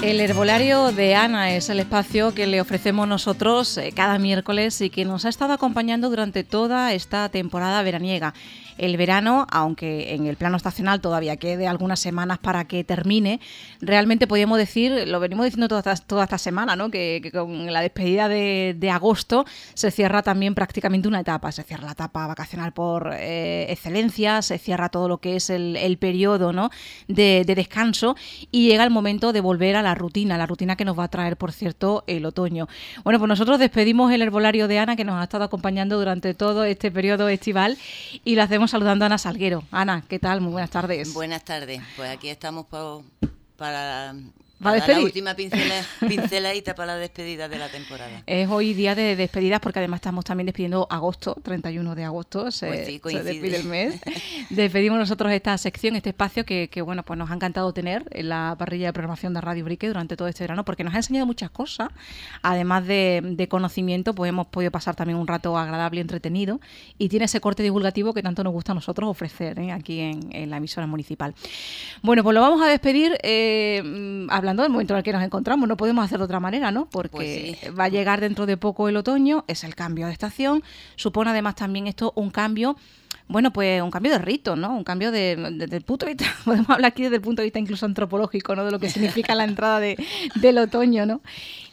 El herbolario de Ana es el espacio que le ofrecemos nosotros cada miércoles y que nos ha estado acompañando durante toda esta temporada veraniega. El verano, aunque en el plano estacional todavía quede algunas semanas para que termine, realmente podríamos decir, lo venimos diciendo toda esta semana, ¿no? Que con la despedida de agosto se cierra también prácticamente una etapa. Se cierra la etapa vacacional por excelencia, se cierra todo lo que es el periodo, ¿no? de descanso, y llega el momento de volver a la rutina que nos va a traer, por cierto, el otoño. Bueno, pues nosotros despedimos el herbolario de Ana, que nos ha estado acompañando durante todo este periodo estival, y lo hacemos saludando a Ana Salguero. Ana, ¿qué tal? Muy buenas tardes. Buenas tardes. Pues aquí estamos para la última pinceladita para la despedida de la temporada. Es hoy día de despedidas, porque además estamos también despidiendo agosto, 31 de agosto, se despide el mes. Despedimos nosotros esta sección, este espacio que bueno, pues nos ha encantado tener en la parrilla de programación de Radio Brique durante todo este verano, porque nos ha enseñado muchas cosas. Además de conocimiento, pues hemos podido pasar también un rato agradable y entretenido, y tiene ese corte divulgativo que tanto nos gusta a nosotros ofrecer aquí en la emisora municipal. Bueno, pues lo vamos a despedir hablando del momento en el que nos encontramos. No podemos hacer de otra manera, ¿no? Porque pues sí, va a llegar dentro de poco el otoño, es el cambio de estación, supone además también esto un cambio, bueno, pues un cambio de rito, ¿no? Un cambio del punto de vista, podemos hablar aquí desde el punto de vista incluso antropológico, ¿no? De lo que significa la entrada del otoño, ¿no?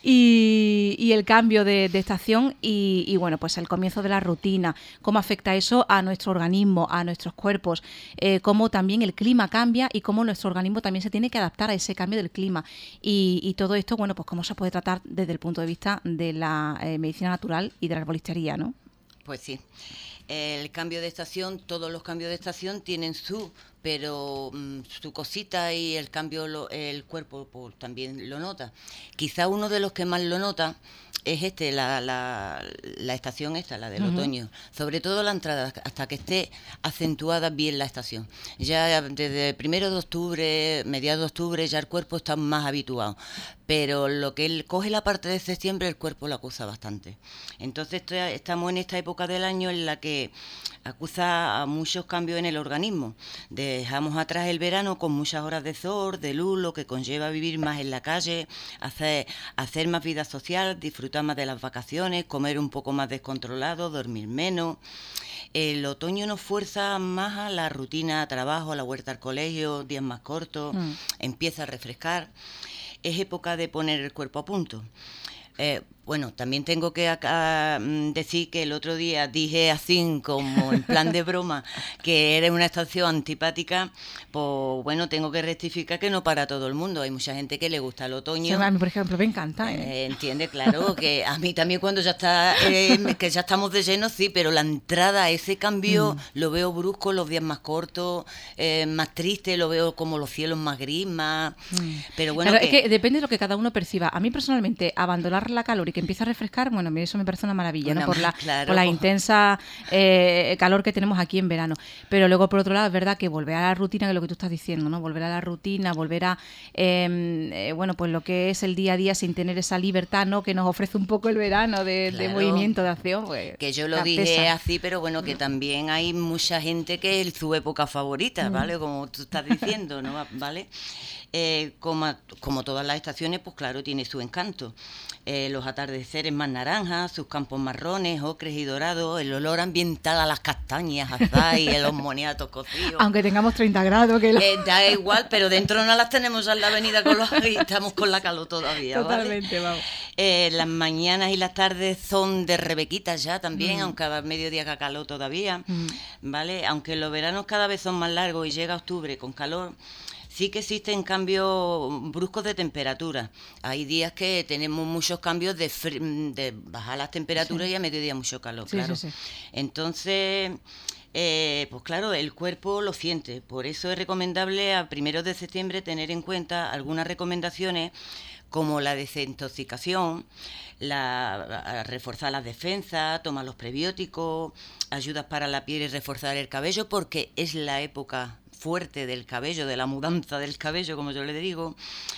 Y el cambio de estación y bueno, pues el comienzo de la rutina, cómo afecta eso a nuestro organismo, a nuestros cuerpos, cómo también el clima cambia y cómo nuestro organismo también se tiene que adaptar a ese cambio del clima. Y todo esto, bueno, pues cómo se puede tratar desde el punto de vista de la medicina natural y de la herbolistería, ¿no? Pues sí. El cambio de estación, todos los cambios de estación tienen su cosita, y el cambio el cuerpo pues, también lo nota. Quizá uno de los que más lo nota es la estación esta, la del otoño. Sobre todo la entrada, hasta que esté acentuada bien la estación. Ya desde 1 de octubre, mediados de octubre, ya el cuerpo está más habituado. Pero lo que él coge la parte de septiembre, el cuerpo lo acusa bastante. Entonces estamos en esta época del año en la que acusa a muchos cambios en el organismo. Dejamos atrás el verano con muchas horas de sol, de luz, lo que conlleva vivir más en la calle, hacer más vida social, disfrutar más de las vacaciones, comer un poco más descontrolado, dormir menos. El otoño nos fuerza más a la rutina, a trabajo, a la huerta al colegio, días más cortos, empieza a refrescar. Es época de poner el cuerpo a punto. Bueno, también tengo que decir que el otro día dije así, como en plan de broma, que era una estación antipática. Pues bueno, tengo que rectificar que no para todo el mundo. Hay mucha gente que le gusta el otoño. Sí, a mí, por ejemplo, me encanta. Entiende, claro, que a mí también cuando ya está, que ya estamos de lleno, sí, pero la entrada, ese cambio, lo veo brusco, los días más cortos, más triste, lo veo como los cielos más gris, más... Pero bueno, claro, es que depende de lo que cada uno perciba. A mí personalmente, abandonar la calor y que empiece a refrescar, bueno, eso me parece una maravilla, ¿no? Por la intensa calor que tenemos aquí en verano. Pero luego, por otro lado, es verdad que volver a la rutina, que es lo que tú estás diciendo, ¿no? Volver a la rutina, volver a, bueno, pues lo que es el día a día sin tener esa libertad, ¿no? Que nos ofrece un poco el verano de movimiento, de acción. Pues, que yo lo dije así, pero bueno, que también hay mucha gente que es su época favorita, ¿vale? Como tú estás diciendo, ¿no? ¿Vale? Como todas las estaciones, pues claro, tiene su encanto. Los atardeceres más naranjas, sus campos marrones, ocres y dorados, el olor ambiental a las castañas, azahar y los moniatos cocidos. Aunque tengamos 30 grados. Da igual, pero dentro no las tenemos en la avenida y estamos con la calor todavía. Totalmente, ¿vale? Vamos. Las mañanas y las tardes son de rebequitas ya también, aunque a mediodía haga calor todavía, ¿vale? Aunque los veranos cada vez son más largos y llega octubre con calor, sí que existen cambios bruscos de temperatura. Hay días que tenemos muchos cambios de bajar las temperaturas, y a mediodía mucho calor, claro. Sí. Entonces, pues claro, el cuerpo lo siente. Por eso es recomendable a 1 de septiembre tener en cuenta algunas recomendaciones, como la desintoxicación, a reforzar las defensas, tomar los prebióticos, ayudas para la piel y reforzar el cabello, porque es la época fuerte del cabello, de la mudanza del cabello, como yo le digo.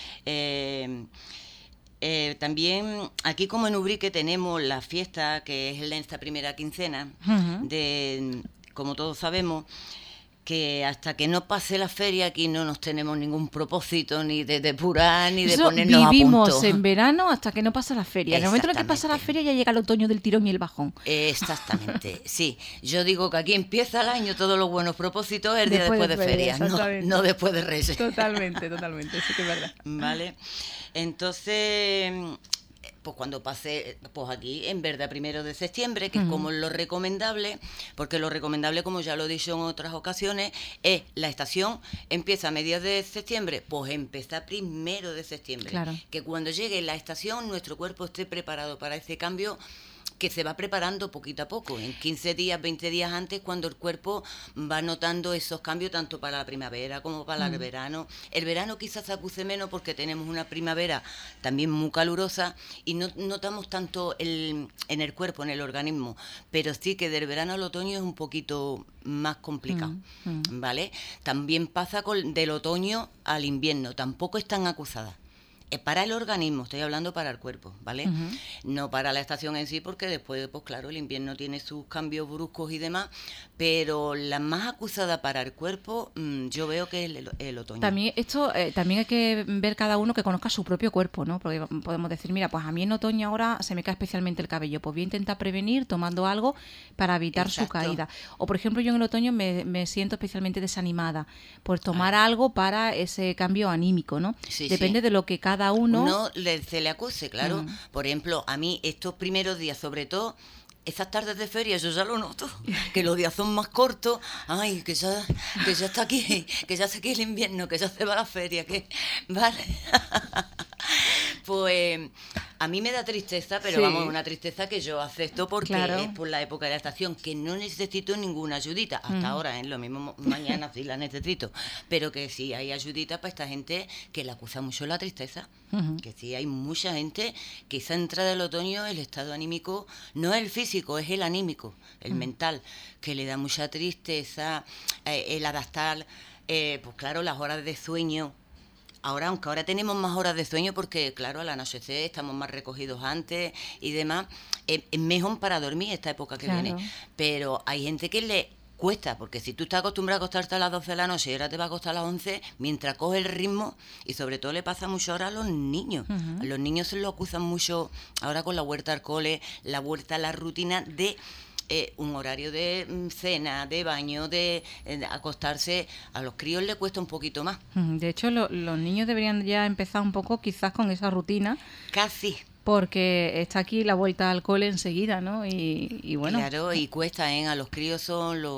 También aquí, como en Ubrique, tenemos la fiesta, que es en esta primera quincena, como todos sabemos, que hasta que no pase la feria aquí no nos tenemos ningún propósito ni de depurar ni de Eso ponernos a vivimos punto. en verano hasta que no pasa la feria. En el momento en el que pasa la feria ya llega el otoño del tirón y el bajón. Exactamente, sí. Yo digo que aquí empieza el año, todos los buenos propósitos el día después de feria, no después de Reyes. Totalmente, sí que es verdad. Vale, entonces... Pues cuando pase, pues aquí en verdad 1 de septiembre, que es como lo recomendable, porque lo recomendable, como ya lo he dicho en otras ocasiones, es la estación empieza a mediados de septiembre, pues empieza 1 de septiembre. Claro. Que cuando llegue la estación nuestro cuerpo esté preparado para ese cambio que se va preparando poquito a poco, en 15 días, 20 días antes, cuando el cuerpo va notando esos cambios tanto para la primavera como para el verano. El verano quizás se acuse menos porque tenemos una primavera también muy calurosa y no notamos tanto en el cuerpo, en el organismo, pero sí que del verano al otoño es un poquito más complicado, ¿vale? También pasa del otoño al invierno, tampoco es tan acusada. Para el organismo, estoy hablando para el cuerpo, ¿vale? No para la estación en sí, porque después, pues claro, el invierno tiene sus cambios bruscos y demás, pero la más acusada para el cuerpo, yo veo que es el otoño. También también hay que ver cada uno que conozca su propio cuerpo, ¿no? Porque podemos decir, mira, pues a mí en otoño ahora se me cae especialmente el cabello, pues voy a intentar prevenir tomando algo para evitar su caída. O por ejemplo, yo en el otoño me siento especialmente desanimada, pues tomar algo para ese cambio anímico, ¿no? Sí, depende de lo que cada uno se le acuse, claro. Por ejemplo, a mí estos primeros días, sobre todo esas tardes de feria, yo ya lo noto, que los días son más cortos, ay, que ya está aquí, que ya sé que es el invierno, que ya se va la feria, que vale. Pues a mí me da tristeza, pero vamos, una tristeza que yo acepto porque es por la época de la estación, que no necesito ninguna ayudita. Hasta ahora, lo mismo mañana sí la necesito, pero que sí hay ayudita para esta gente que le acusa mucho la tristeza. Que sí hay mucha gente que esa entrada del otoño, el estado anímico, no es el físico, es el anímico, el mental, que le da mucha tristeza, el adaptar, pues claro, las horas de sueño. Aunque ahora tenemos más horas de sueño porque, claro, al anochecer estamos más recogidos antes y demás, es mejor para dormir esta época que viene. Pero hay gente que le cuesta, porque si tú estás acostumbrado a acostarte a las 12 de la noche y ahora te va a acostar a las 11, mientras coge el ritmo, y sobre todo le pasa mucho ahora a los niños. A los niños se lo acusan mucho ahora con la vuelta al cole, la vuelta a la rutina de... un horario de cena, de baño, de acostarse. A los críos les cuesta un poquito más. De hecho, los niños deberían ya empezar un poco quizás con esa rutina. Casi. Porque está aquí la vuelta al cole enseguida, ¿no? Y bueno. Claro, y cuesta, ¿eh? A los críos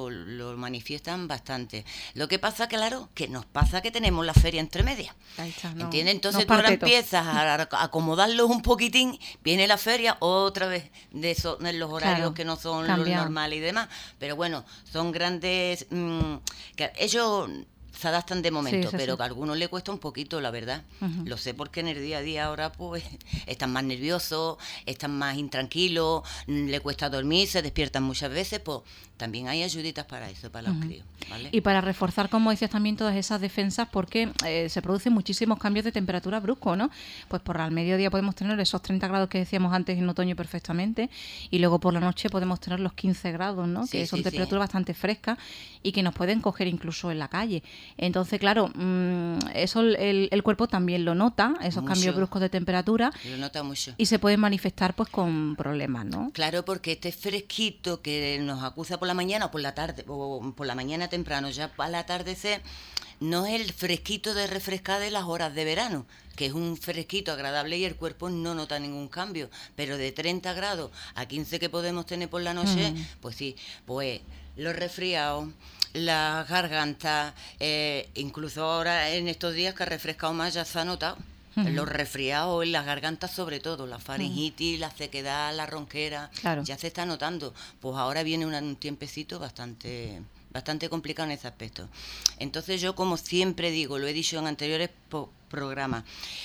lo manifiestan bastante. Lo que pasa, claro, que nos pasa que tenemos la feria entre medias. Ahí está, ¿no? ¿Entiendes? Entonces tú ahora empiezas a acomodarlos un poquitín, viene la feria otra vez de los horarios que no son los normales y demás. Pero bueno, son grandes... que ellos... se adaptan de momento, pero que a algunos le cuesta un poquito, la verdad. Lo sé porque en el día a día ahora pues están más nerviosos, están más intranquilos, le cuesta dormir, se despiertan muchas veces, pues también hay ayuditas para eso, para los críos, ¿vale? Y para reforzar, como decías también, todas esas defensas, porque se producen muchísimos cambios de temperatura bruscos, ¿no? Pues por al mediodía podemos tener esos 30 grados que decíamos antes en otoño perfectamente, y luego por la noche podemos tener los 15 grados, ¿no? Que son temperaturas bastante frescas y que nos pueden coger incluso en la calle. Entonces, claro, eso el cuerpo también lo nota, esos cambios bruscos de temperatura. Lo nota mucho. Y se pueden manifestar pues con problemas, ¿no? Claro, porque este fresquito que nos acusa por la mañana o por la tarde, o por la mañana temprano, ya al atardecer, no es el fresquito de refrescar de las horas de verano, que es un fresquito agradable y el cuerpo no nota ningún cambio. Pero de 30 grados a 15 que podemos tener por la noche, pues sí, pues los resfriados, las gargantas, incluso ahora en estos días que ha refrescado más ya se ha notado. Los resfriados en las gargantas sobre todo, la faringitis, la sequedad, la ronquera, ya se está notando. Pues ahora viene un tiempecito bastante complicado en ese aspecto. Entonces yo, como siempre digo, lo he dicho en anteriores programas,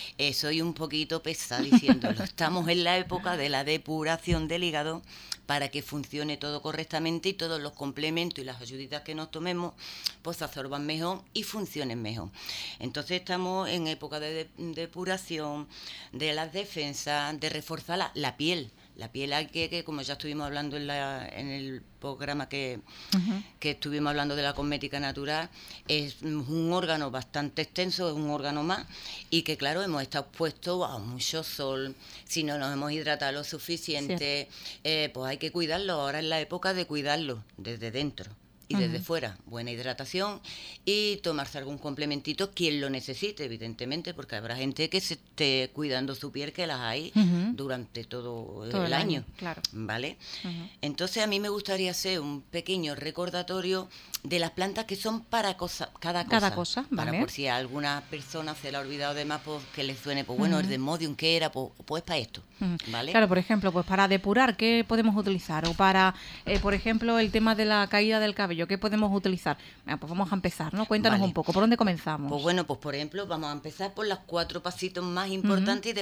soy un poquito pesada diciéndolo. Estamos en la época de la depuración del hígado para que funcione todo correctamente y todos los complementos y las ayuditas que nos tomemos pues se absorban mejor y funcionen mejor. Entonces estamos en época de depuración, de las defensas, de reforzar la piel. La piel hay que como ya estuvimos hablando en el programa que estuvimos hablando de la cosmética natural, es un órgano bastante extenso, es un órgano más, y que claro, hemos estado expuestos a mucho sol, si no nos hemos hidratado lo suficiente, pues hay que cuidarlo. Ahora es la época de cuidarlo desde dentro y desde fuera, buena hidratación y tomarse algún complementito quien lo necesite, evidentemente, porque habrá gente que se esté cuidando su piel, que las hay durante todo el año, claro. ¿vale? Entonces a mí me gustaría hacer un pequeño recordatorio de las plantas que son para cada cosa, ¿vale? Para por si a alguna persona se le ha olvidado de más, pues que le suene, pues bueno, el Desmodium, ¿qué era? Pues para esto, ¿vale? Claro, por ejemplo, pues para depurar, ¿qué podemos utilizar? O para, por ejemplo, el tema de la caída del cabello, ¿qué podemos utilizar? Pues vamos a empezar, ¿no? Cuéntanos un poco, ¿por dónde comenzamos? Pues bueno, pues por ejemplo, vamos a empezar por los 4 pasitos más importantes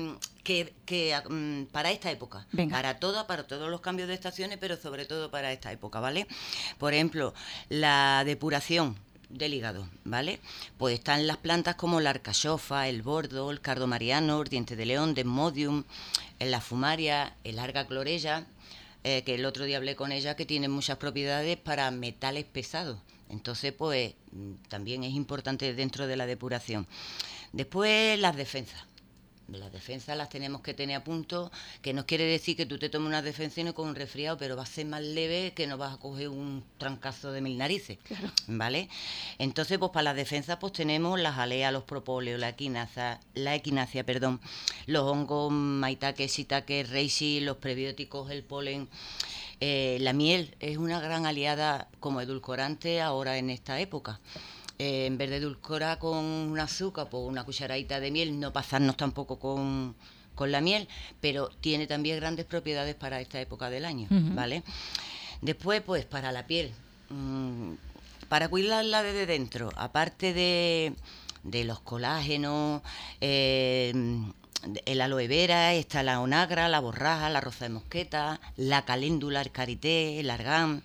para esta época. Venga. Para todos los cambios de estaciones, pero sobre todo para esta época, ¿vale? Por ejemplo, la depuración del hígado, ¿vale? Pues están las plantas como la alcachofa, el bordo, el cardo mariano, el diente de león, Desmodium, la fumaria, el arga clorella, que el otro día hablé con ella, que tiene muchas propiedades para metales pesados. Entonces, pues, también es importante dentro de la depuración. Después, las defensas. Las defensas las tenemos que tener a punto, que no quiere decir que tú te tomes una defensa y no con un resfriado, pero va a ser más leve, que no vas a coger un trancazo de 1000 narices, claro. ¿Vale? Entonces, pues para las defensas pues tenemos las aleas, los propóleos, la equinacia, los hongos, maitake, shiitake, reishi, los prebióticos, el polen. La miel es una gran aliada como edulcorante ahora en esta época. En vez de edulcorar con un azúcar, pues una cucharadita de miel, no pasarnos tampoco con la miel, pero tiene también grandes propiedades para esta época del año, ¿vale? Después, pues para la piel, para cuidarla desde dentro, aparte de los colágenos, el aloe vera, está la onagra, la borraja, la rosa de mosqueta, la caléndula, el karité, el argán,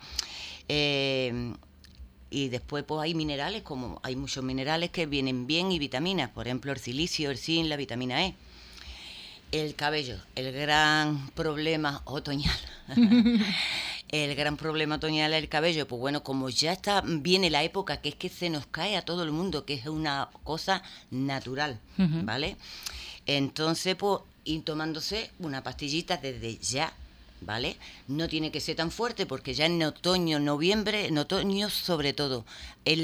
y después pues hay minerales, como hay muchos minerales que vienen bien, y vitaminas, por ejemplo el silicio, el zinc, la vitamina E. El cabello, el gran problema otoñal. El gran problema otoñal es el cabello. Pues bueno, como ya viene la época que es que se nos cae a todo el mundo, que es una cosa natural, ¿vale? Entonces, pues ir tomándose una pastillita desde ya, ¿vale? No tiene que ser tan fuerte, porque ya en otoño, noviembre, en otoño sobre todo, es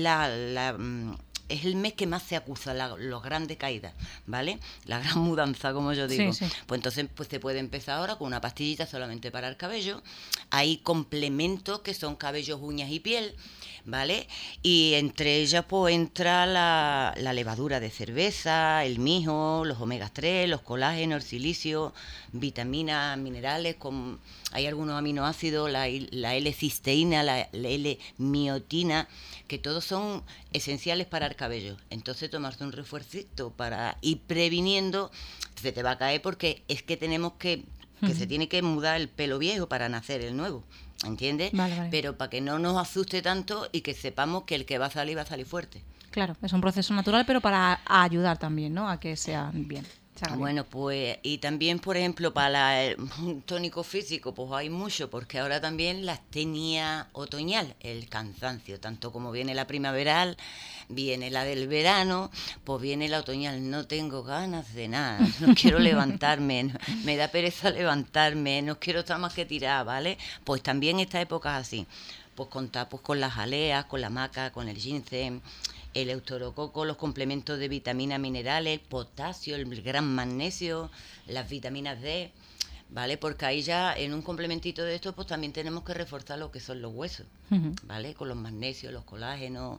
es el mes que más se acusa las grandes caídas, ¿vale? La gran mudanza, como yo digo. Sí. Pues entonces pues se puede empezar ahora con una pastillita solamente para el cabello. Hay complementos que son cabellos, uñas y piel, ¿vale? Y entre ellas pues entra la levadura de cerveza, el mijo, los omegas 3, los colágenos, el silicio, vitaminas, minerales, hay algunos aminoácidos, la L-cisteína, la L-miotina, que todos son esenciales para el cabello. Entonces tomarse un refuercito para ir previniendo, se te va a caer, porque es que tenemos que se tiene que mudar el pelo viejo para nacer el nuevo, ¿entiendes? Vale. Pero para que no nos asuste tanto y que sepamos que el que va a salir fuerte. Claro, es un proceso natural, pero para ayudar también, ¿no? A que sean bien. Bueno, pues, y también, por ejemplo, para un tónico físico, pues hay mucho, porque ahora también la astenia otoñal, el cansancio, tanto como viene la primaveral, viene la del verano, pues viene la otoñal. No tengo ganas de nada, no quiero levantarme, me da pereza levantarme, no quiero estar más que tirada, ¿vale? Pues también esta época es así, pues contar pues con las aleas, con la maca, con el ginseng, el eutorococo, los complementos de vitaminas, minerales, el potasio, el gran magnesio, las vitaminas D, ¿vale? Porque ahí ya en un complementito de esto pues también tenemos que reforzar lo que son los huesos, ¿vale? Con los magnesios, los colágenos,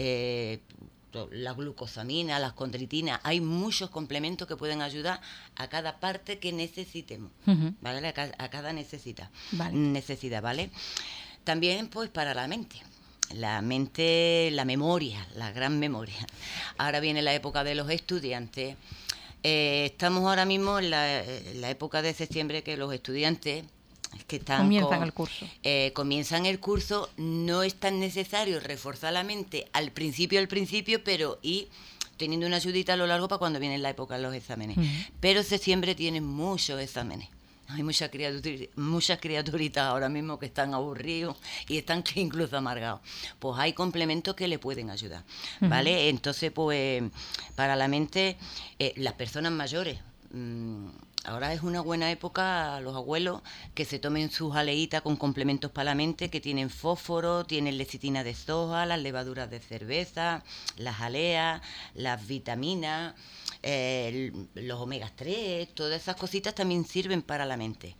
la glucosamina, las condritinas. Hay muchos complementos que pueden ayudar a cada parte que necesitemos, ¿vale? A cada necesidad, ¿vale? También pues para la mente. La mente, la memoria, la gran memoria. Ahora viene la época de los estudiantes. Estamos ahora mismo en la época de septiembre, que los estudiantes que están comienzan el curso. No es tan necesario reforzar la mente al principio, pero ir teniendo una ayudita a lo largo para cuando viene la época de los exámenes. Pero septiembre tiene muchos exámenes. Hay muchas criaturitas ahora mismo que están aburridos y están que incluso amargados. Pues hay complementos que le pueden ayudar, ¿vale? Entonces, pues, para la mente, las personas mayores, ahora es una buena época a los abuelos que se tomen sus aleitas con complementos para la mente que tienen fósforo, tienen lecitina de soja, las levaduras de cerveza, las aleas, las vitaminas, los omegas 3, todas esas cositas también sirven para la mente.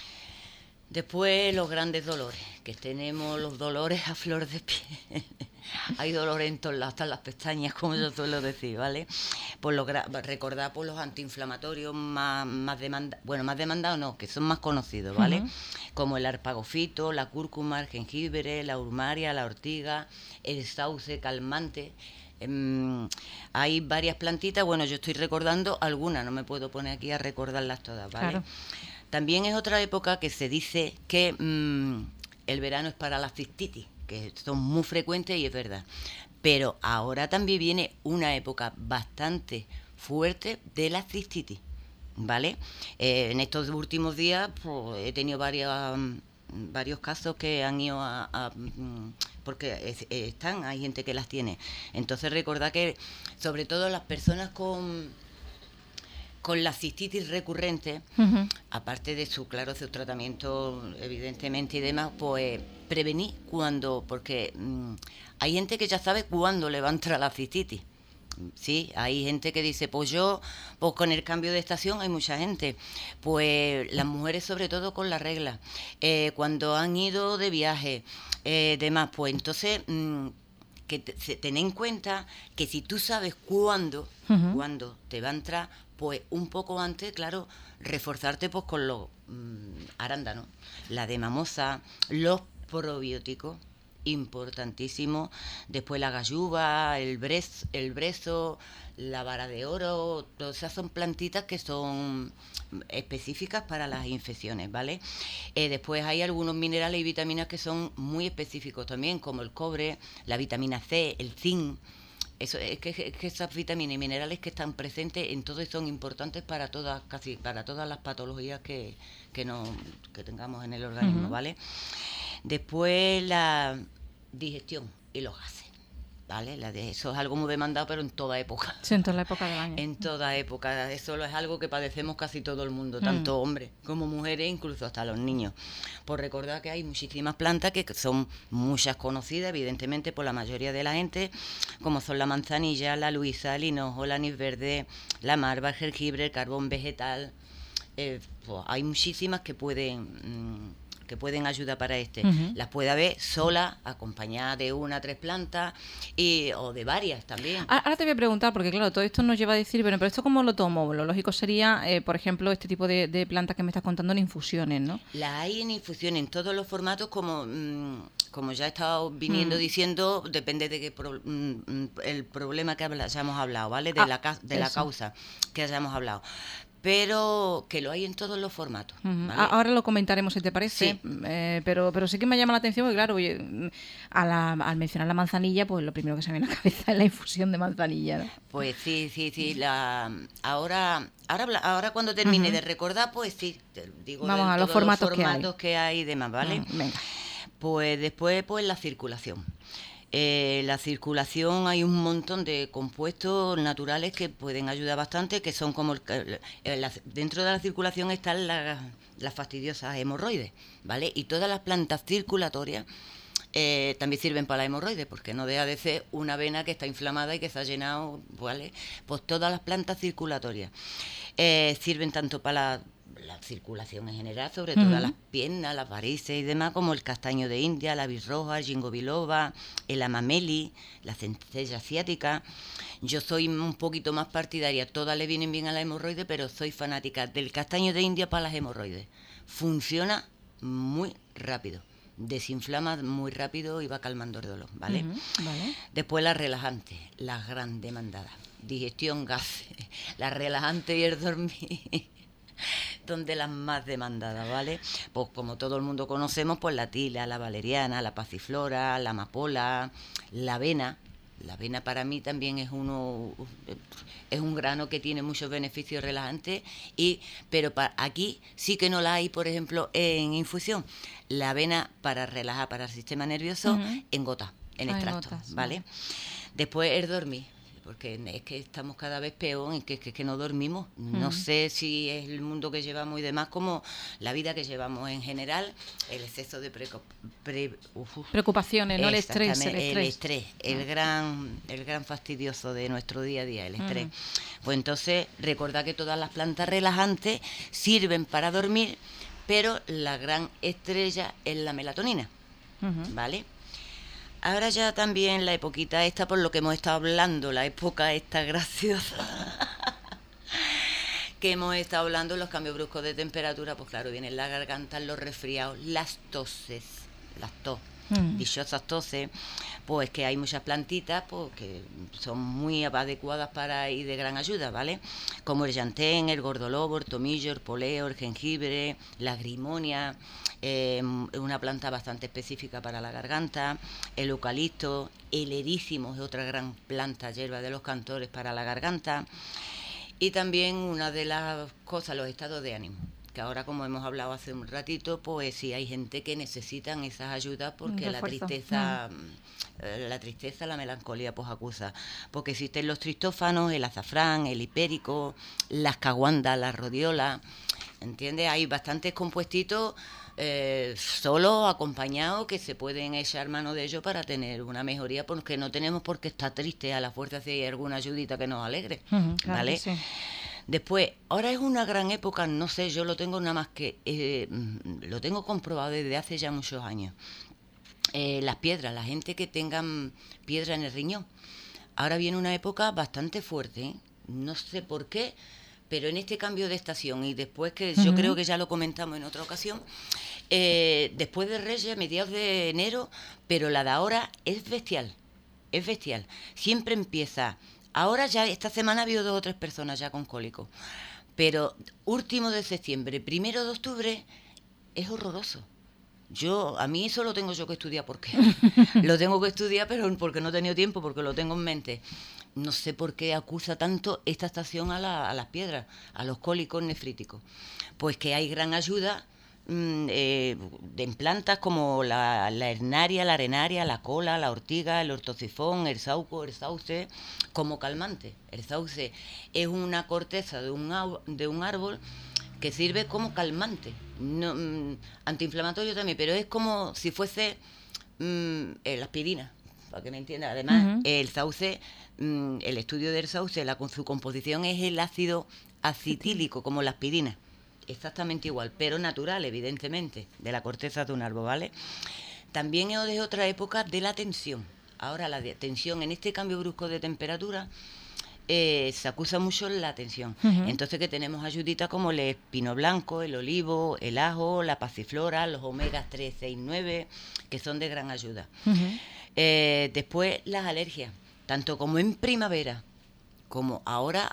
Después los grandes dolores, que tenemos los dolores a flor de piel. Hay dolores en todos lados, hasta en las pestañas, como yo suelo decir, ¿vale? Pues recordad por los antiinflamatorios más demandados, bueno, más demandados no, que son más conocidos, ¿vale? Como el arpagofito, la cúrcuma, el jengibre, la urmaria, la ortiga, el sauce calmante. Hay varias plantitas, bueno, yo estoy recordando algunas, no me puedo poner aquí a recordarlas todas, ¿vale? Claro. También es otra época que se dice que el verano es para la cistitis, que son muy frecuentes y es verdad. Pero ahora también viene una época bastante fuerte de la cistitis, ¿vale? En estos últimos días pues, he tenido varios casos que han ido porque hay gente que las tiene. Entonces recordad que sobre todo las personas con la cistitis recurrente, aparte de su tratamiento evidentemente y demás, pues prevenir porque hay gente que ya sabe cuándo le va a entrar la cistitis. Sí, hay gente que dice, pues con el cambio de estación hay mucha gente, pues las mujeres sobre todo con la regla, cuando han ido de viaje, demás, pues entonces ten en cuenta que si tú sabes cuándo te va a entrar, pues un poco antes, claro, reforzarte pues con los arándanos, la demamosa, los probióticos, importantísimo, después la galluva, el brezo, la vara de oro, todas esas son plantitas que son específicas para las infecciones, ¿vale? Después hay algunos minerales y vitaminas que son muy específicos también, como el cobre, la vitamina C, el zinc. Eso es que esas vitaminas y minerales que están presentes en todo son importantes para casi para todas las patologías que tengamos en el organismo, ¿vale? Después la digestión y los gases, ¿vale? Eso es algo muy demandado, pero en toda época. Sí, en toda la época del año. En toda época. Eso es algo que padecemos casi todo el mundo, tanto hombres como mujeres, incluso hasta los niños. Por recordar que hay muchísimas plantas que son muchas conocidas, evidentemente, por la mayoría de la gente, como son la manzanilla, la luisa, el hinojo, el anís verde, la marva, el jengibre, el carbón vegetal. Pues hay muchísimas que pueden ayudar para Las puede haber solas, acompañadas de 1 a 3 plantas o de varias también. Ahora te voy a preguntar, porque claro, todo esto nos lleva a decir, bueno, pero ¿esto cómo lo tomo? Lo lógico sería, por ejemplo, este tipo de plantas que me estás contando en infusiones, ¿no? Las hay en infusiones, en todos los formatos, como ya he estado viniendo diciendo, depende de el problema que hayamos hablado, ¿vale? De la causa que hayamos hablado. Pero que lo hay en todos los formatos, ¿vale? Ahora lo comentaremos, si te parece, sí. Pero sí que me llama la atención, porque claro, al mencionar la manzanilla, pues lo primero que se me viene a la cabeza es la infusión de manzanilla, ¿no? Pues sí. Ahora cuando termine de recordar, pues sí, te digo. Vamos a los formatos que hay y demás, ¿vale? Venga. Pues después, pues la circulación. La circulación, hay un montón de compuestos naturales que pueden ayudar bastante, que son como dentro de la circulación están las fastidiosas hemorroides, ¿vale? Y todas las plantas circulatorias también sirven para la hemorroides, porque no deja de ser una vena que está inflamada y que se ha llenado, ¿vale? Pues todas las plantas circulatorias sirven tanto para la circulación en general, sobre todo las piernas, las varices y demás, como el castaño de India, la bisroja, el ginkgo biloba, el amameli, la centella asiática. Yo soy un poquito más partidaria, todas le vienen bien a la hemorroide, pero soy fanática del castaño de India para las hemorroides. Funciona muy rápido, desinflama muy rápido y va calmando el dolor, ¿vale? Vale. Después las relajantes, las gran demandadas, digestión, gases, las relajantes y el dormir. Son de las más demandadas, ¿vale? Pues como todo el mundo conocemos, pues la tila, la valeriana, la pasiflora, la amapola, la avena, La avena para mí también es un grano que tiene muchos beneficios relajantes, pero aquí sí que no la hay, por ejemplo, en infusión. La avena para relajar, para el sistema nervioso, en gotas, en extracto, ¿vale? Después el dormir, porque es que estamos cada vez peor en que no dormimos. No sé si es el mundo que llevamos y demás, como la vida que llevamos en general, el exceso de preocupaciones, ¿no? El estrés. El gran fastidioso de nuestro día a día, el estrés. Pues entonces, recordad que todas las plantas relajantes sirven para dormir, pero la gran estrella es la melatonina, ¿vale? Ahora ya también la époquita esta, por lo que hemos estado hablando, la época esta graciosa, que hemos estado hablando, los cambios bruscos de temperatura, pues claro, vienen las gargantas, los resfriados, las toses, dichosas toses, pues que hay muchas plantitas pues que son muy adecuadas y de gran ayuda, ¿vale? Como el llantén, el gordolobo, el tomillo, el poleo, el jengibre, la grimonia, una planta bastante específica para la garganta, el eucalipto, el erícimo es otra gran planta, hierba de los cantores para la garganta, y también una de las cosas, los estados de ánimo, que ahora, como hemos hablado hace un ratito, pues sí hay gente que necesitan esas ayudas porque la tristeza, la melancolía pues acusa, porque existen los tristófanos, el azafrán, el hipérico, las caguandas, las rodiolas, ¿entiendes? Hay bastantes compuestitos solo acompañados que se pueden echar mano de ellos para tener una mejoría, porque no tenemos por qué estar tristes a la fuerza si hay alguna ayudita que nos alegre, claro, ¿vale? Sí. Después, ahora es una gran época, no sé, yo lo tengo nada más que, lo tengo comprobado desde hace ya muchos años. Las piedras, la gente que tengan piedra en el riñón. Ahora viene una época bastante fuerte, ¿eh? No sé por qué, pero en este cambio de estación y después que yo creo que ya lo comentamos en otra ocasión, después de Reyes, mediados de enero, pero la de ahora es bestial, es bestial. Siempre empieza. Ahora ya esta semana ha habido 2 o 3 personas ya con cólicos, pero último de septiembre, 1 de octubre, es horroroso. A mí eso lo tengo yo que estudiar, porque lo tengo que estudiar, pero porque no he tenido tiempo, porque lo tengo en mente. No sé por qué acusa tanto esta estación a las piedras, a los cólicos nefríticos. Pues que hay gran ayuda en plantas como la hernaria, la arenaria, la cola, la ortiga, el ortosifón, el sauco, el sauce, como calmante. El sauce es una corteza de un árbol que sirve como calmante, antiinflamatorio también, pero es como si fuese la aspirina, para que me entiendan. Además, el sauce, el estudio del sauce, su composición es el ácido acetílico, como la aspirina. Exactamente igual, pero natural, evidentemente, de la corteza de un árbol, ¿vale? También es de otra época de la tensión. Ahora la tensión en este cambio brusco de temperatura se acusa mucho la tensión. Entonces que tenemos ayuditas como el espino blanco, el olivo, el ajo, la pasiflora, los omegas 3, 6, 9, que son de gran ayuda. Después las alergias, tanto como en primavera, como ahora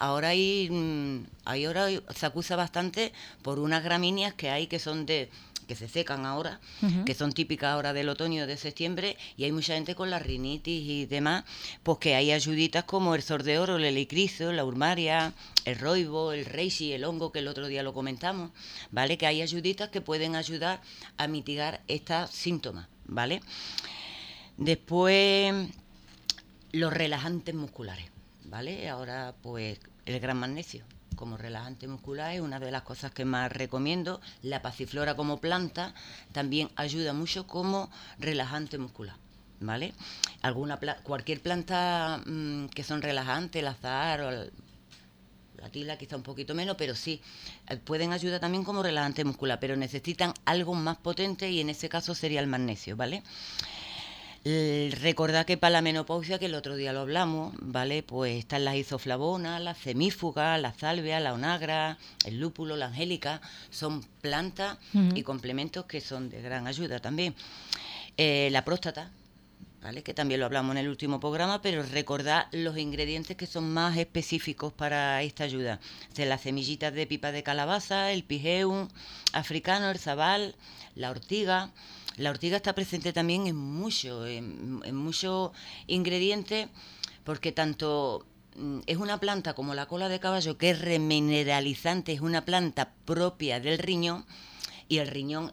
se acusa bastante por unas gramíneas que hay que se secan ahora, que son típicas ahora del otoño, de septiembre, y hay mucha gente con la rinitis y demás, pues que hay ayuditas como el sor de oro, el helicriso, la urmaria, el roibo, el reishi, el hongo, que el otro día lo comentamos, ¿vale? Que hay ayuditas que pueden ayudar a mitigar estos síntomas, ¿vale? Después, los relajantes musculares, ¿vale? Ahora, pues, el gran magnesio como relajante muscular es una de las cosas que más recomiendo. La pasiflora como planta también ayuda mucho como relajante muscular, ¿vale? Cualquier planta que son relajantes, el azahar o la tila quizá un poquito menos, pero sí, pueden ayudar también como relajante muscular, pero necesitan algo más potente y en ese caso sería el magnesio, ¿vale? Recordad que para la menopausia, que el otro día lo hablamos, ¿vale? Pues están las isoflavonas, las semífugas, la salvia, la onagra, el lúpulo, la angélica, son plantas y complementos que son de gran ayuda también. La próstata, ¿vale? Que también lo hablamos en el último programa, pero recordad los ingredientes que son más específicos para esta ayuda. Las semillitas de pipa de calabaza, el pigeum africano, el zabal, la ortiga. La ortiga está presente también en muchos ingredientes porque tanto es una planta como la cola de caballo, que es remineralizante, es una planta propia del riñón, y el riñón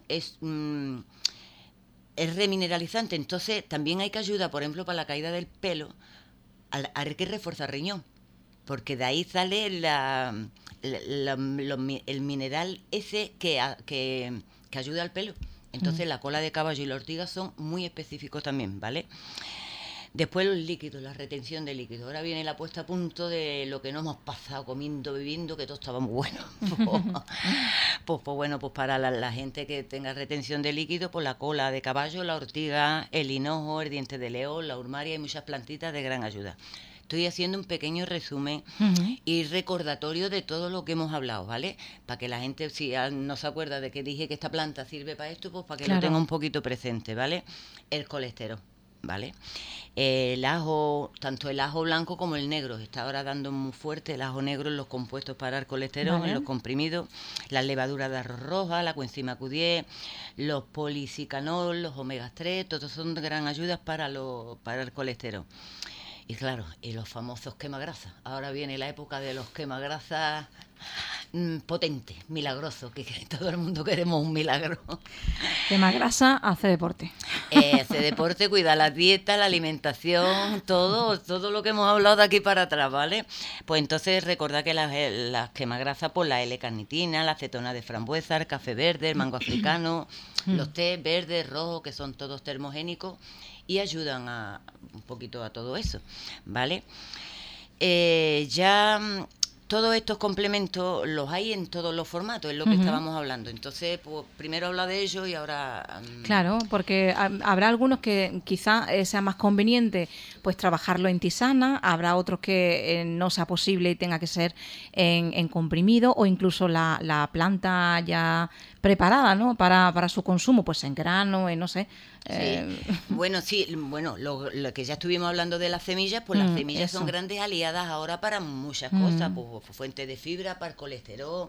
es remineralizante, entonces también hay que ayudar, por ejemplo, para la caída del pelo, hay que reforzar riñón, porque de ahí sale el mineral ese que ayuda al pelo. Entonces la cola de caballo y la ortiga son muy específicos también, ¿vale? Después los líquidos, la retención de líquidos. Ahora viene la puesta a punto de lo que nos hemos pasado comiendo, bebiendo, que todo estaba muy bueno. Pues bueno, pues para la gente que tenga retención de líquidos, pues la cola de caballo, la ortiga, el hinojo, el diente de león, la urmaria y muchas plantitas de gran ayuda. Estoy haciendo un pequeño resumen y recordatorio de todo lo que hemos hablado, ¿vale? Para que la gente, si no se acuerda de que dije que esta planta sirve para esto, pues para que lo tenga un poquito presente, ¿vale? El colesterol, ¿vale? El ajo, tanto el ajo blanco como el negro, está ahora dando muy fuerte el ajo negro en los compuestos para el colesterol, en los comprimidos, las levaduras de arroz roja, la coenzima Q10, los policicanol, los omega 3, todos son de gran ayuda para el colesterol. Y claro, y los famosos quemagrasas. Ahora viene la época de los quemagrasas potentes, milagrosos, que todo el mundo queremos un milagro. Quemagrasa, hace deporte. Hace deporte, cuida la dieta, la alimentación, todo lo que hemos hablado de aquí para atrás, ¿vale? Pues entonces recordad que las quemagrasas, pues la L-carnitina, la acetona de frambuesa, el café verde, el mango africano, los té verdes, rojos, que son todos termogénicos y ayudan un poquito a todo eso, ¿vale? Ya todos estos complementos los hay en todos los formatos, es lo que estábamos hablando. Entonces, pues primero habla de ellos y ahora... Claro, porque habrá algunos que quizá sea más conveniente pues trabajarlo en tisana, habrá otros que no sea posible y tenga que ser en comprimido, o incluso la planta ya preparada, ¿no? Para su consumo, pues en grano, no sé. Sí. Bueno, lo que ya estuvimos hablando de las semillas, pues las semillas son grandes aliadas ahora para muchas cosas, pues fuente de fibra para el colesterol,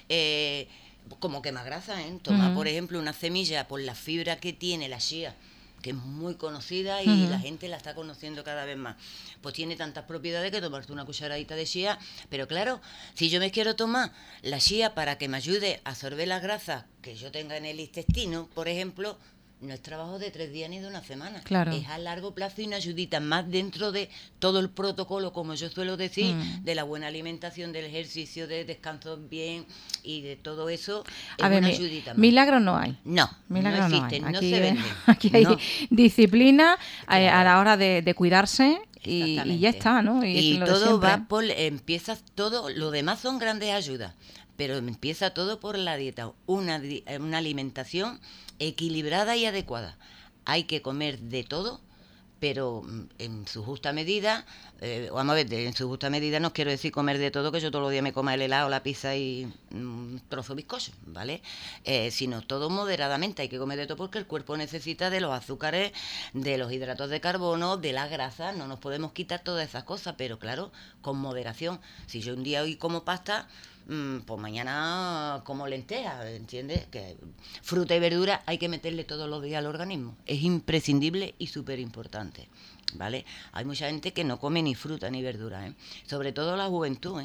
como quemagrasa, ¿eh? Toma, por ejemplo, una semilla por la fibra que tiene la chía, que es muy conocida y la gente la está conociendo cada vez más. Pues tiene tantas propiedades que tomarte una cucharadita de chía, pero claro, si yo me quiero tomar la chía para que me ayude a absorber las grasas que yo tenga en el intestino, por ejemplo, no es trabajo de 3 días ni de una semana. Claro. Es a largo plazo y una ayudita más dentro de todo el protocolo, como yo suelo decir, de la buena alimentación, del ejercicio, de descanso bien y de todo eso. Es una ayudita más. Milagro no hay. No existen, no se venden. Aquí hay disciplina a la hora de cuidarse y ya está, ¿no? Y todo va empieza todo, lo demás son grandes ayudas, pero empieza todo por la dieta, una alimentación equilibrada y adecuada. Hay que comer de todo, pero en su justa medida. Vamos a ver, en su justa medida no quiero decir comer de todo, que yo todos los días me coma el helado, la pizza y un trozo de bizcocho, ¿vale? Sino todo moderadamente. Hay que comer de todo porque el cuerpo necesita de los azúcares, de los hidratos de carbono, de las grasas. No nos podemos quitar todas esas cosas, pero claro, con moderación. Si yo un día hoy como pasta, pues mañana como lentejas, ¿entiendes? Que fruta y verdura hay que meterle todos los días al organismo. Es imprescindible y súper importante, ¿vale? Hay mucha gente que no come ni fruta ni verdura, ¿eh? Sobre todo la juventud,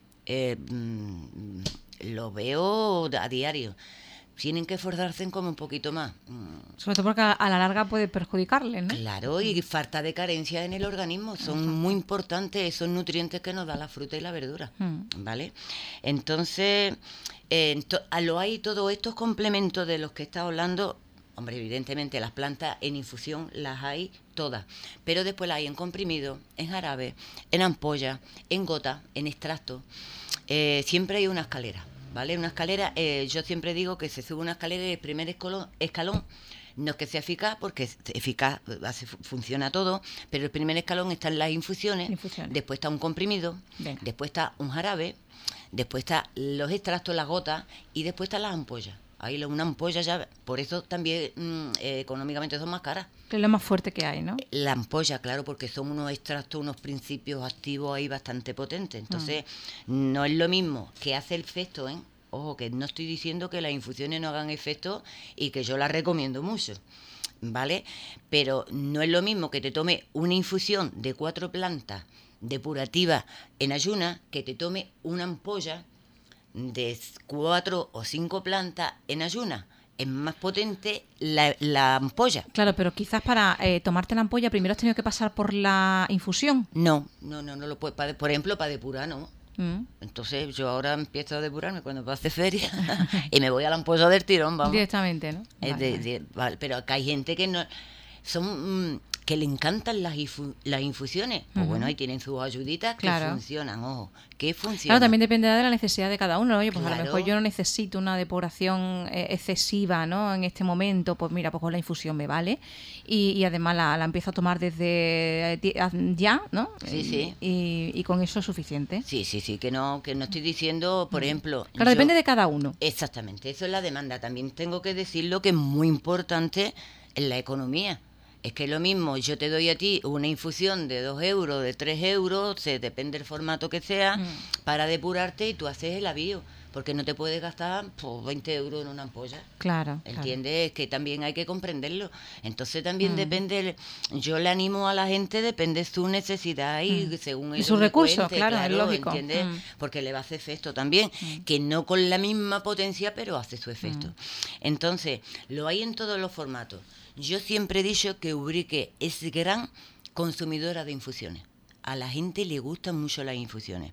lo veo a diario. Tienen que esforzarse en comer un poquito más. Sobre todo porque a la larga puede perjudicarles, ¿no? Claro, y falta de carencia en el organismo. Son muy importantes esos nutrientes que nos da la fruta y la verdura, ¿vale? Entonces, lo hay todos estos complementos de los que he estado hablando. Hombre, evidentemente las plantas en infusión las hay todas, pero después las hay en comprimido, en jarabe, en ampolla, en gota, en extracto. Siempre hay una escalera, ¿vale? Una escalera, yo siempre digo que se sube una escalera y el primer escalón no es que sea eficaz, porque eficaz funciona todo, pero el primer escalón están las infusiones, después está un comprimido, después está un jarabe, después está los extractos, las gotas y después están las ampollas. Ahí una ampolla ya, por eso también económicamente son más caras. Es lo más fuerte que hay, ¿no? La ampolla, claro, porque son unos extractos, unos principios activos ahí bastante potentes. Entonces, no es lo mismo que hace el efecto, ¿eh? Ojo, que no estoy diciendo que las infusiones no hagan efecto y que yo las recomiendo mucho. ¿vale? Pero no es lo mismo que te tome una infusión de 4 plantas depurativas en ayuna que te tome una ampolla de 4 o 5 plantas en ayuna. Es más potente la ampolla. Claro, pero quizás para tomarte la ampolla primero has tenido que pasar por la infusión. No lo puedes. Por ejemplo, para depurar, no. Entonces yo ahora empiezo a depurarme cuando pase feria y me voy a la ampolla del tirón, vamos. Directamente, ¿no? Vale, pero acá hay gente que no son que le encantan las infusiones. Pues bueno, ahí tienen sus ayuditas que funcionan, ojo, que funcionan. Claro, también dependerá de la necesidad de cada uno. Oye, pues claro. A lo mejor yo no necesito una depuración excesiva, ¿no? En este momento, pues mira, pues con la infusión me vale. Y además la empiezo a tomar desde ya, ¿no? Sí. Y con eso es suficiente. Sí, que no estoy diciendo, por ejemplo... Claro, depende de cada uno. Exactamente, eso es la demanda. También tengo que decirlo que es muy importante en la economía. Es que lo mismo, yo te doy a ti una infusión de 2 euros, de 3 euros, depende del formato que sea, para depurarte y tú haces el avío, porque no te puedes gastar pues, 20 euros en una ampolla. Claro. ¿Entiendes? Es que también hay que comprenderlo. Entonces también depende, yo le animo a la gente, depende de su necesidad y según ellos sus recursos, claro, es lógico. ¿Entiendes? Porque le va a hacer efecto también, que no con la misma potencia, pero hace su efecto. Entonces, lo hay en todos los formatos. Yo siempre he dicho que Ubrique es gran consumidora de infusiones. A la gente le gustan mucho las infusiones.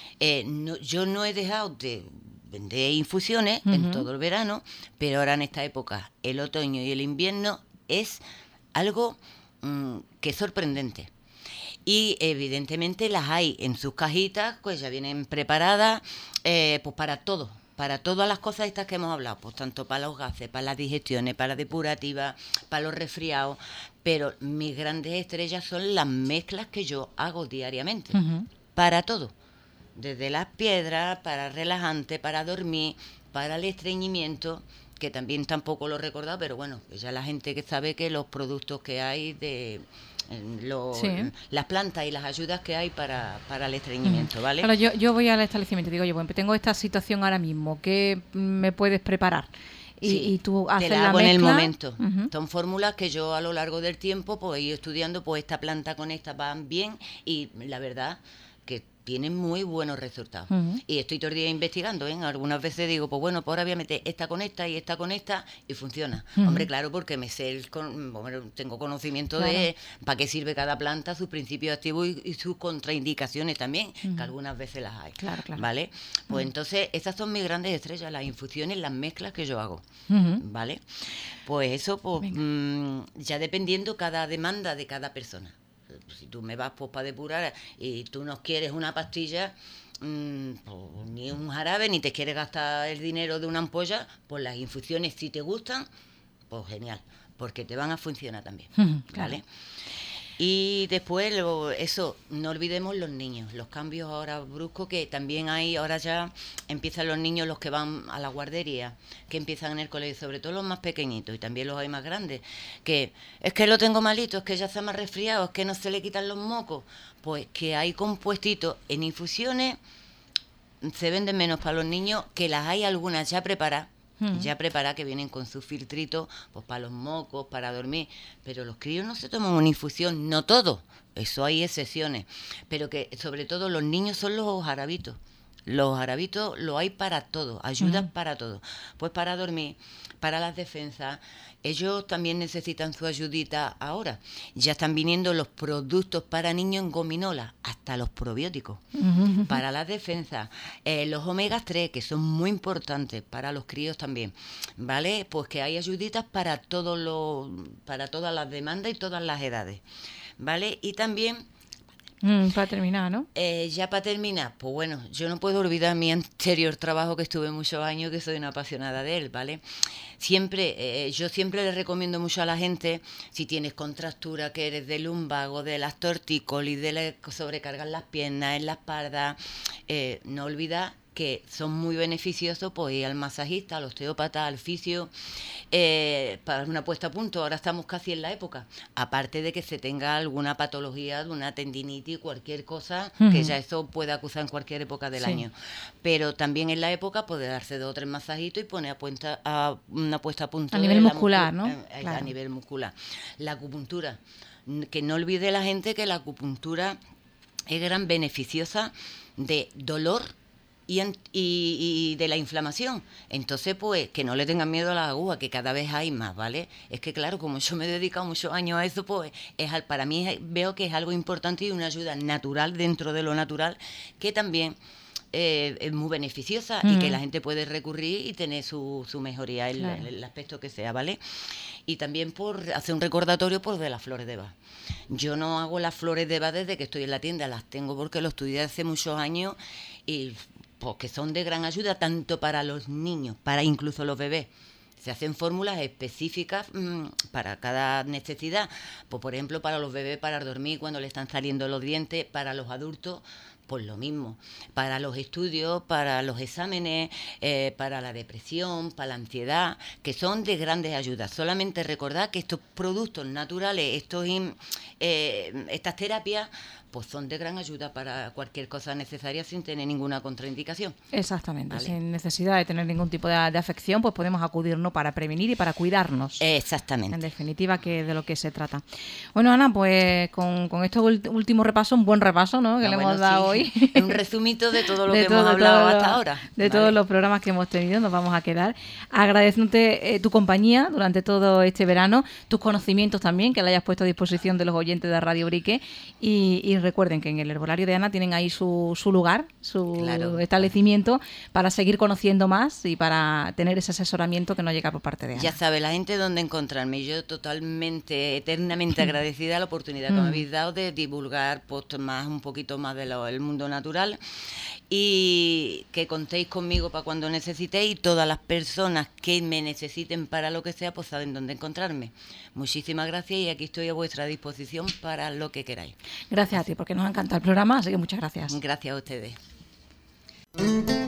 Yo no he dejado de vender infusiones en todo el verano, pero ahora en esta época, el otoño y el invierno, es algo que es sorprendente. Y evidentemente las hay en sus cajitas, pues ya vienen preparadas pues para todo. Para todas las cosas estas que hemos hablado, pues tanto para los gases, para las digestiones, para la depurativa, para los resfriados, pero mis grandes estrellas son las mezclas que yo hago diariamente, para todo, desde las piedras, para relajante, para dormir, para el estreñimiento, que también tampoco lo he recordado, pero bueno, ya la gente que sabe que los productos que hay de... las plantas y las ayudas que hay para el estreñimiento, ¿vale? Claro, yo voy al establecimiento y digo, oye, bueno, tengo esta situación ahora mismo, ¿qué me puedes preparar? Y tú haces te la hago mezcla. En el momento. Son fórmulas que yo a lo largo del tiempo pues he ido estudiando, pues esta planta con esta van bien y la verdad que tienen muy buenos resultados. Y estoy todo el día investigando, ¿eh? Algunas veces digo, pues bueno, pues ahora voy a meter esta con esta y funciona. Hombre, claro, porque me sé tengo conocimiento de para qué sirve cada planta, sus principios activos y sus contraindicaciones también, que algunas veces las hay. Claro. ¿Vale? Pues entonces, esas son mis grandes estrellas, las infusiones, las mezclas que yo hago. ¿Vale? Pues eso, pues ya dependiendo cada demanda de cada persona. Si tú me vas pues para depurar y tú no quieres una pastilla, pues, ni un jarabe, ni te quieres gastar el dinero de una ampolla, pues las infusiones si te gustan, pues genial, porque te van a funcionar también, ¿vale? Y después, eso, no olvidemos los niños, los cambios ahora bruscos que también hay, ahora ya empiezan los niños, los que van a la guardería, que empiezan en el colegio, sobre todo los más pequeñitos, y también los hay más grandes, que es que lo tengo malito, es que ya está más resfriado, es que no se le quitan los mocos, pues que hay compuestitos en infusiones, se venden menos para los niños, que las hay algunas ya preparadas, que vienen con su filtrito, pues para los mocos, para dormir, pero los críos no se toman una infusión, no todos, eso hay excepciones, pero que sobre todo los niños son los jarabitos. Los jarabitos lo hay para todo, ayudan para todo, pues para dormir, para las defensas. Ellos también necesitan su ayudita ahora. Ya están viniendo los productos para niños en gominola, hasta los probióticos, para las defensas. Los omegas 3, que son muy importantes para los críos también, ¿vale? Pues que hay ayuditas para para todas las demandas y todas las edades, ¿vale? Y también... para terminar, ¿no? Ya para terminar, pues bueno, yo no puedo olvidar mi anterior trabajo, que estuve muchos años, que soy una apasionada de él, ¿vale? Yo siempre le recomiendo mucho a la gente, si tienes contractura, que eres de lumbago, de las tortícolis, de sobrecargar las piernas, en la espalda, no olvidar que son muy beneficiosos, pues ir al masajista, al osteópata, al fisio, para una puesta a punto. Ahora estamos casi en la época, aparte de que se tenga alguna patología, de una tendinitis, cualquier cosa, que ya eso puede acusar en cualquier época del año. Pero también en la época puede darse 2 o 3 masajitos y poner una puesta a punto. A nivel muscular, ¿no? A nivel muscular. La acupuntura. Que no olvide la gente que la acupuntura es gran beneficiosa de dolor y de la inflamación. Entonces, pues, que no le tengan miedo a la aguja, que cada vez hay más, ¿vale? Es que, claro, como yo me he dedicado muchos años a eso, pues, para mí veo que es algo importante y una ayuda natural dentro de lo natural, que también es muy beneficiosa y que la gente puede recurrir y tener su mejoría en el aspecto que sea, ¿vale? Y también por hacer un recordatorio de las flores de Bach. Yo no hago las flores de Bach desde que estoy en la tienda, las tengo porque lo estudié hace muchos años y pues, que son de gran ayuda tanto para los niños, para incluso los bebés. Se hacen fórmulas específicas para cada necesidad. Pues, por ejemplo, para los bebés, para dormir cuando le están saliendo los dientes, para los adultos, pues lo mismo. Para los estudios, para los exámenes, para la depresión, para la ansiedad, que son de grandes ayudas. Solamente recordad que estos productos naturales, estas terapias, pues son de gran ayuda para cualquier cosa necesaria sin tener ninguna contraindicación. Exactamente, ¿vale? Sin necesidad de tener ningún tipo de afección, pues podemos acudirnos para prevenir y para cuidarnos. Exactamente. En definitiva, que de lo que se trata. Bueno, Ana, pues con este último repaso, un buen repaso, ¿no? Que le hemos dado hoy. Es un resumito de todo lo que hemos hablado hasta ahora. De todos los programas que hemos tenido, nos vamos a quedar agradeciéndote tu compañía durante todo este verano, tus conocimientos también, que le hayas puesto a disposición de los oyentes de Radio Brique y recuerden que en el herbolario de Ana tienen ahí su lugar, su establecimiento para seguir conociendo más y para tener ese asesoramiento que nos llega por parte de Ana. Ya sabe la gente dónde encontrarme. Yo totalmente, eternamente agradecida a la oportunidad que me habéis dado de divulgar un poquito más del mundo natural y que contéis conmigo para cuando necesitéis y todas las personas que me necesiten para lo que sea, pues saben dónde encontrarme. Muchísimas gracias y aquí estoy a vuestra disposición para lo que queráis. Gracias a ti, porque nos ha encantado el programa, así que muchas gracias. Gracias a ustedes.